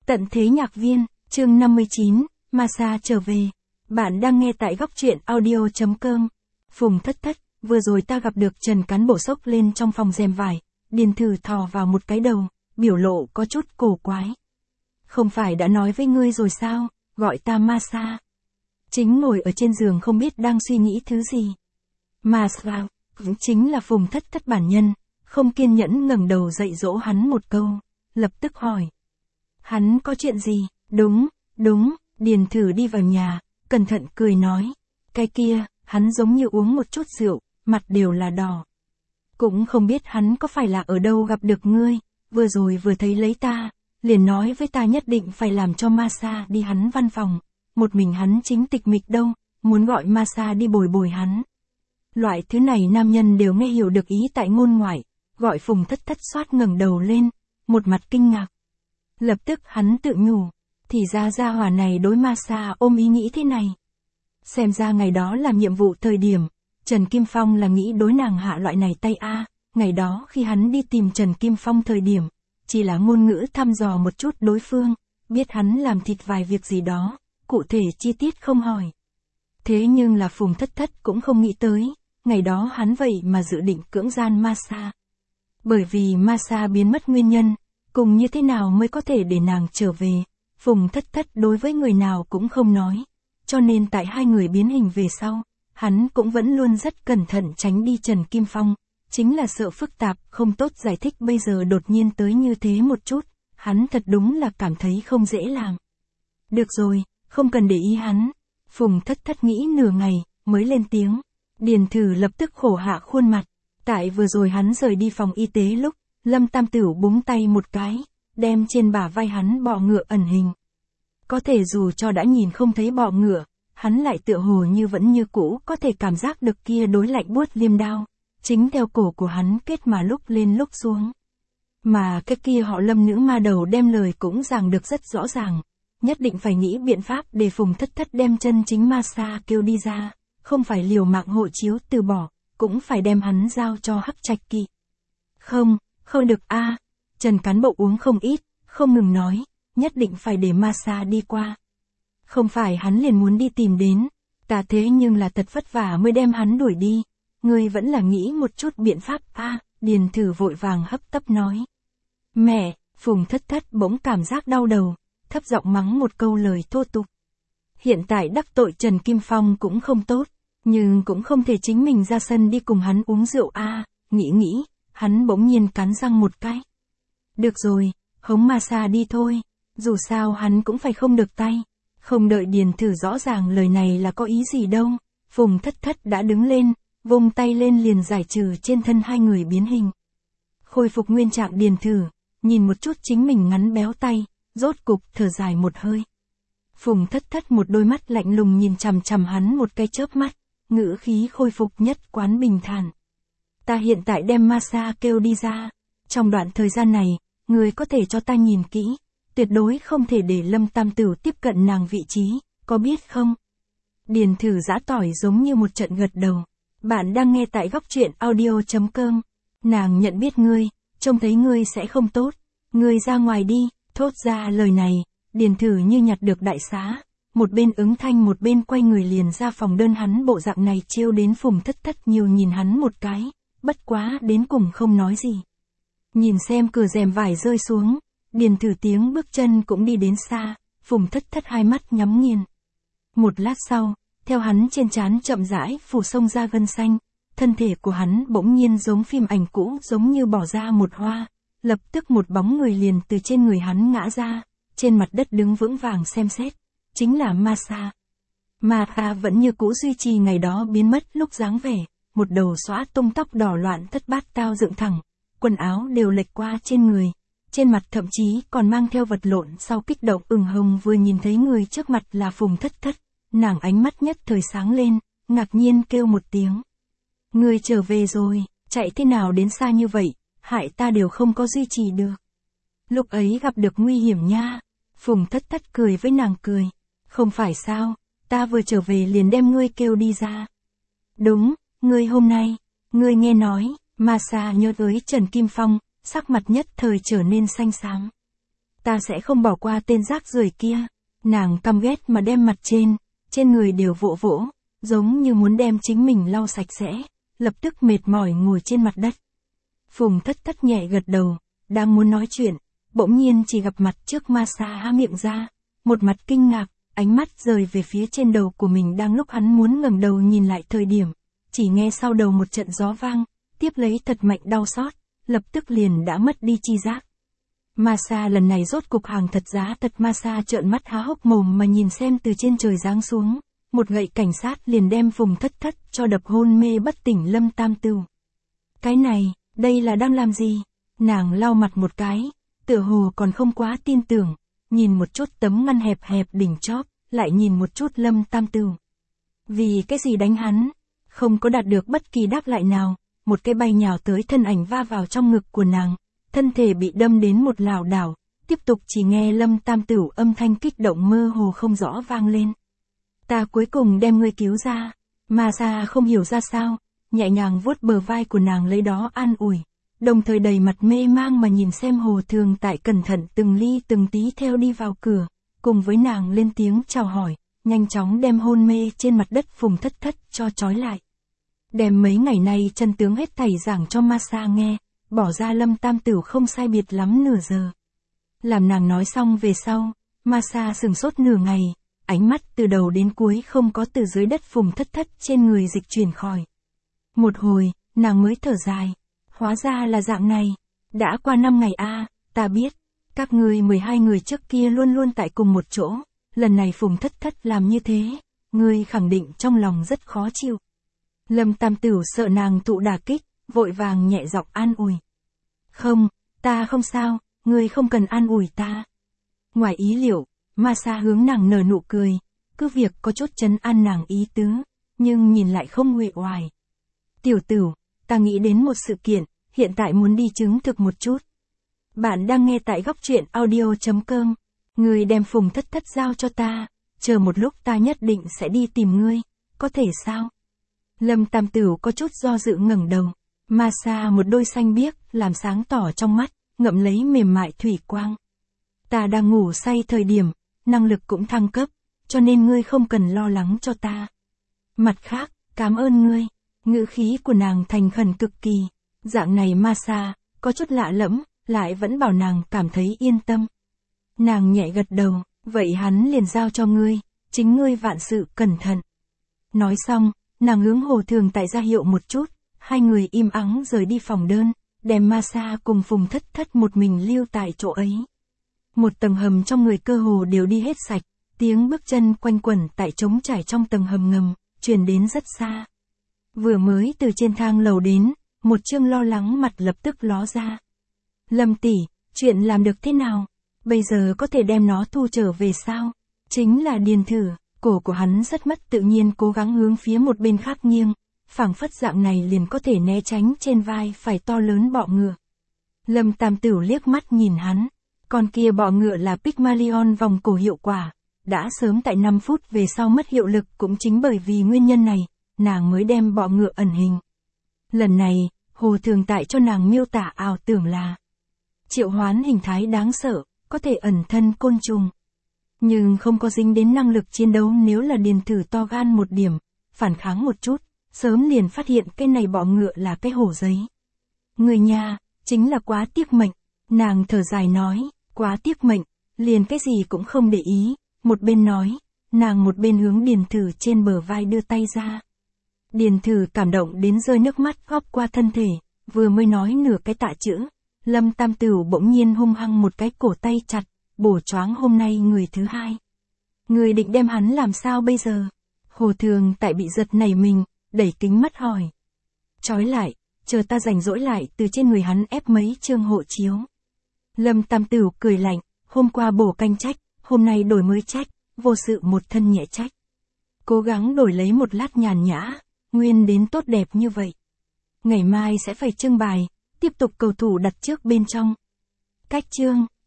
Tận thế nhạc viên, chương 59, Masa trở về. Bạn đang nghe tại góc truyện audio.com. Phùng Thất Thất, vừa rồi ta gặp được Trần Cán Bộ xốc lên trong phòng rèm vải, Điền Thử thò vào một cái đầu, biểu lộ có chút cổ quái. Không phải đã nói với ngươi rồi sao, gọi ta Masa. Chính ngồi ở trên giường không biết đang suy nghĩ thứ gì. Masa, cũng chính là Phùng Thất Thất bản nhân, không kiên nhẫn ngẩng đầu dạy dỗ hắn một câu, lập tức hỏi. Hắn có chuyện gì? Đúng, Điền Thử đi vào nhà, cẩn thận cười nói. Cái kia, hắn giống như uống một chút rượu, mặt đều là đỏ. Cũng không biết hắn có phải là ở đâu gặp được ngươi, vừa rồi vừa thấy lấy ta, liền nói với ta nhất định phải làm cho Masa đi hắn văn phòng. Một mình hắn chính tịch mịch đâu, muốn gọi Masa đi bồi bồi hắn. Loại thứ này nam nhân đều nghe hiểu được ý tại ngôn ngoại, gọi Phùng Thất Thất xoát ngẩng đầu lên, một mặt kinh ngạc. Lập tức hắn tự nhủ, thì ra gia hỏa này đối Masa ôm ý nghĩ thế này. Xem ra ngày đó làm nhiệm vụ thời điểm, Trần Kim Phong là nghĩ đối nàng hạ loại này tay a. Ngày đó khi hắn đi tìm Trần Kim Phong thời điểm, chỉ là ngôn ngữ thăm dò một chút đối phương, biết hắn làm thịt vài việc gì đó, cụ thể chi tiết không hỏi. Thế nhưng là Phùng Thất Thất cũng không nghĩ tới, ngày đó hắn vậy mà dự định cưỡng gian Masa. Bởi vì Masa biến mất nguyên nhân, cùng như thế nào mới có thể để nàng trở về, Phùng Thất Thất đối với người nào cũng không nói, cho nên tại hai người biến hình về sau, hắn cũng vẫn luôn rất cẩn thận tránh đi Trần Kim Phong, chính là sợ phức tạp, không tốt giải thích bây giờ đột nhiên tới như thế một chút, hắn thật đúng là cảm thấy không dễ làm. Được rồi, không cần để ý hắn, Phùng Thất Thất nghĩ nửa ngày, mới lên tiếng, Điền Thử lập tức khổ hạ khuôn mặt, tại vừa rồi hắn rời đi phòng y tế lúc, Lâm Tam Tửu búng tay một cái, đem trên bả vai hắn bọ ngựa ẩn hình. Có thể dù cho đã nhìn không thấy bọ ngựa, hắn lại tựa hồ như vẫn như cũ có thể cảm giác được kia đối lạnh buốt liêm đao, chính theo cổ của hắn kết mà lúc lên lúc xuống. Mà cái kia họ Lâm nữ ma đầu đem lời cũng giảng được rất rõ ràng, nhất định phải nghĩ biện pháp để Phùng Thất Thất đem chân chính Masa kêu đi ra, không phải liều mạng hộ chiếu từ bỏ, cũng phải đem hắn giao cho Hắc Trạch Kỵ. Không được a. Trần Cán Bộ uống không ít, không ngừng nói, nhất định phải để Masa đi qua. Không phải hắn liền muốn đi tìm đến, ta thế nhưng là thật vất vả mới đem hắn đuổi đi, ngươi vẫn là nghĩ một chút biện pháp a. Điền Thử vội vàng hấp tấp nói. Mẹ, Phùng Thất Thất bỗng cảm giác đau đầu, thấp giọng mắng một câu lời thô tục. Hiện tại đắc tội Trần Kim Phong cũng không tốt, nhưng cũng không thể chính mình ra sân đi cùng hắn uống rượu a. Nghĩ, hắn bỗng nhiên cắn răng một cái. Được rồi, hống Masa đi thôi, dù sao hắn cũng phải không được tay. Không đợi Điền Thử rõ ràng lời này là có ý gì đâu, Phùng Thất Thất đã đứng lên, vung tay lên liền giải trừ trên thân hai người biến hình. Khôi phục nguyên trạng Điền Thử, nhìn một chút chính mình ngắn béo tay, rốt cục thở dài một hơi. Phùng Thất Thất một đôi mắt lạnh lùng nhìn chằm chằm hắn một cái chớp mắt, ngữ khí khôi phục nhất quán bình thản. Ta hiện tại đem Masa kêu đi ra, trong đoạn thời gian này, người có thể cho ta nhìn kỹ, tuyệt đối không thể để Lâm Tam Tửu tiếp cận nàng vị trí, có biết không? Điền Thử giã tỏi giống như một trận gật đầu. Bạn đang nghe tại góc truyện audio.com. Nàng nhận biết ngươi, trông thấy ngươi sẽ không tốt, ngươi ra ngoài đi. Thốt ra lời này, Điền Thử như nhặt được đại xá, một bên ứng thanh một bên quay người liền ra phòng đơn. Hắn bộ dạng này trêu đến Phùng Thất Thất nhiều nhìn hắn một cái, bất quá đến cùng không nói gì. Nhìn xem cửa rèm vải rơi xuống, Điền Thử tiếng bước chân cũng đi đến xa, Phùng Thất Thất hai mắt nhắm nghiền. Một lát sau, theo hắn trên trán chậm rãi phủ xông ra gân xanh, thân thể của hắn bỗng nhiên giống phim ảnh cũ, giống như bỏ ra một hoa, lập tức một bóng người liền từ trên người hắn ngã ra, trên mặt đất đứng vững vàng xem xét, chính là Masa. Masa vẫn như cũ duy trì ngày đó biến mất lúc dáng vẻ, một đầu xõa tung tóc đỏ loạn thất bát tao dựng thẳng, quần áo đều lệch qua trên người, trên mặt thậm chí còn mang theo vật lộn sau kích động ửng hồng. Vừa nhìn thấy người trước mặt là Phùng Thất Thất, nàng ánh mắt nhất thời sáng lên, ngạc nhiên kêu một tiếng. Ngươi trở về rồi, chạy thế nào đến xa như vậy, hại ta đều không có duy trì được. Lúc ấy gặp được nguy hiểm nha. Phùng Thất Thất cười với nàng cười. Không phải sao, ta vừa trở về liền đem ngươi kêu đi ra. Đúng, ngươi hôm nay, ngươi nghe nói, Masa nhớ tới Trần Kim Phong, sắc mặt nhất thời trở nên xanh xám. Ta sẽ không bỏ qua tên rác rưởi kia. Nàng căm ghét mà đem mặt trên người đều vỗ vỗ, giống như muốn đem chính mình lau sạch sẽ, lập tức mệt mỏi ngồi trên mặt đất. Phùng Thất Thất nhẹ gật đầu, đang muốn nói chuyện, bỗng nhiên chỉ gặp mặt trước Masa há miệng ra, một mặt kinh ngạc, ánh mắt rời về phía trên đầu của mình đang lúc hắn muốn ngẩng đầu nhìn lại thời điểm, chỉ nghe sau đầu một trận gió vang, tiếp lấy thật mạnh đau xót, lập tức liền đã mất đi chi giác. Masa lần này rốt cục hàng thật giá thật. Masa trợn mắt há hốc mồm mà nhìn xem từ trên trời giáng xuống, một gậy cảnh sát liền đem Phùng Thất Thất cho đập hôn mê bất tỉnh Lâm Tam Tửu. Cái này, đây là đang làm gì? Nàng lau mặt một cái, tựa hồ còn không quá tin tưởng, nhìn một chút tấm ngăn hẹp hẹp đỉnh chóp, lại nhìn một chút Lâm Tam Tửu. Vì cái gì đánh hắn? Không có đạt được bất kỳ đáp lại nào, một cái bay nhào tới thân ảnh va vào trong ngực của nàng, thân thể bị đâm đến một lảo đảo, tiếp tục chỉ nghe Lâm Tam Tửu âm thanh kích động mơ hồ không rõ vang lên. Ta cuối cùng đem ngươi cứu ra. Masa không hiểu ra sao, nhẹ nhàng vuốt bờ vai của nàng lấy đó an ủi, đồng thời đầy mặt mê mang mà nhìn xem Hồ Thường Tại cẩn thận từng ly từng tí theo đi vào cửa, cùng với nàng lên tiếng chào hỏi, nhanh chóng đem hôn mê trên mặt đất Phùng Thất Thất cho trói lại. Đem mấy ngày nay chân tướng hết thảy giảng cho Masa nghe, bỏ ra Lâm Tam Tửu không sai biệt lắm nửa giờ. Làm nàng nói xong về sau, Masa sửng sốt nửa ngày, ánh mắt từ đầu đến cuối không có từ dưới đất Phùng Thất Thất trên người dịch chuyển khỏi. Một hồi, nàng mới thở dài, hóa ra là dạng này, đã qua 5 ngày ta biết, các ngươi 12 người trước kia luôn luôn tại cùng một chỗ, lần này Phùng Thất Thất làm như thế, ngươi khẳng định trong lòng rất khó chịu. Lâm Tam Tửu sợ nàng thụ đả kích, vội vàng nhẹ giọng an ủi. Không, ta không sao, ngươi không cần an ủi ta. Ngoài ý liệu, Masa hướng nàng nở nụ cười, cứ việc có chút trấn an nàng ý tứ, nhưng nhìn lại không uể oải. Tiểu Tửu, ta nghĩ đến một sự kiện, hiện tại muốn đi chứng thực một chút. Bạn đang nghe tại Góc Truyện Audio.com. Ngươi đem Phùng Thất Thất giao cho ta, chờ một lúc ta nhất định sẽ đi tìm ngươi, có thể sao? Lâm Tam Tửu có chút do dự ngẩng đầu, Masa một đôi xanh biếc làm sáng tỏ trong mắt, ngậm lấy mềm mại thủy quang. Ta đang ngủ say thời điểm, năng lực cũng thăng cấp, cho nên ngươi không cần lo lắng cho ta. Mặt khác, cảm ơn ngươi. Ngữ khí của nàng thành khẩn cực kỳ, dạng này Masa, có chút lạ lẫm, lại vẫn bảo nàng cảm thấy yên tâm. Nàng nhẹ gật đầu, vậy hắn liền giao cho ngươi, chính ngươi vạn sự cẩn thận. Nói xong, nàng hướng Hồ Thường Tại ra hiệu một chút, hai người im ắng rời đi phòng đơn, đem Masa cùng Phùng Thất Thất một mình lưu tại chỗ ấy. Một tầng hầm trong người cơ hồ đều đi hết sạch, tiếng bước chân quanh quẩn tại trống trải trong tầng hầm ngầm, truyền đến rất xa. Vừa mới từ trên thang lầu đến, một chương lo lắng mặt lập tức ló ra. Lâm tỷ, chuyện làm được thế nào? Bây giờ có thể đem nó thu trở về sao? Chính là Điền Thử, cổ của hắn rất mất tự nhiên cố gắng hướng phía một bên khác nghiêng, phảng phất dạng này liền có thể né tránh trên vai phải to lớn bọ ngựa. Lâm Tam Tửu liếc mắt nhìn hắn, con kia bọ ngựa là Pygmalion vòng cổ hiệu quả, đã sớm tại 5 phút về sau mất hiệu lực, cũng chính bởi vì nguyên nhân này, nàng mới đem bọ ngựa ẩn hình. Lần này, Hồ Thường Tại cho nàng miêu tả ảo tưởng là triệu hoán hình thái đáng sợ, có thể ẩn thân côn trùng. Nhưng không có dính đến năng lực chiến đấu. Nếu là Điền Thử to gan một điểm, phản kháng một chút, sớm liền phát hiện cái này bọ ngựa là cái hổ giấy. Người nhà, chính là quá tiếc mệnh. Nàng thở dài nói, quá tiếc mệnh, liền cái gì cũng không để ý. Một bên nói, nàng một bên hướng Điền Thử trên bờ vai đưa tay ra. Điền Thử cảm động đến rơi nước mắt góp qua thân thể, vừa mới nói nửa cái tạ chữ, Lâm Tam Tửu bỗng nhiên hung hăng một cái cổ tay chặt, bổ choáng hôm nay người thứ hai. Người định đem hắn làm sao bây giờ? Hồ Thường Tại bị giật nảy mình, đẩy kính mắt hỏi. Trói lại, chờ ta rảnh rỗi lại từ trên người hắn ép mấy chương hộ chiếu. Lâm Tam Tửu cười lạnh, hôm qua bổ canh trách, hôm nay đổi mới trách, vô sự một thân nhẹ trách. Cố gắng đổi lấy một lát nhàn nhã, nguyên đến tốt đẹp như vậy. Ngày mai sẽ phải trưng bài, tiếp tục cầu thủ đặt trước bên trong. Cách chương